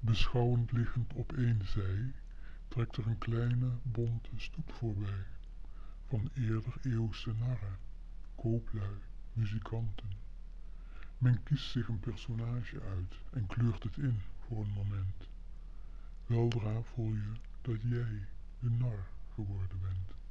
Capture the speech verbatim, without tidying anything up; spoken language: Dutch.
Beschouwend liggend op één zij, trekt er een kleine, bonte stoet voorbij, van eerder eeuwse narren, kooplui, muzikanten. Men kiest zich een personage uit en kleurt het in voor een moment. Weldra voel je dat jij de nar geworden bent.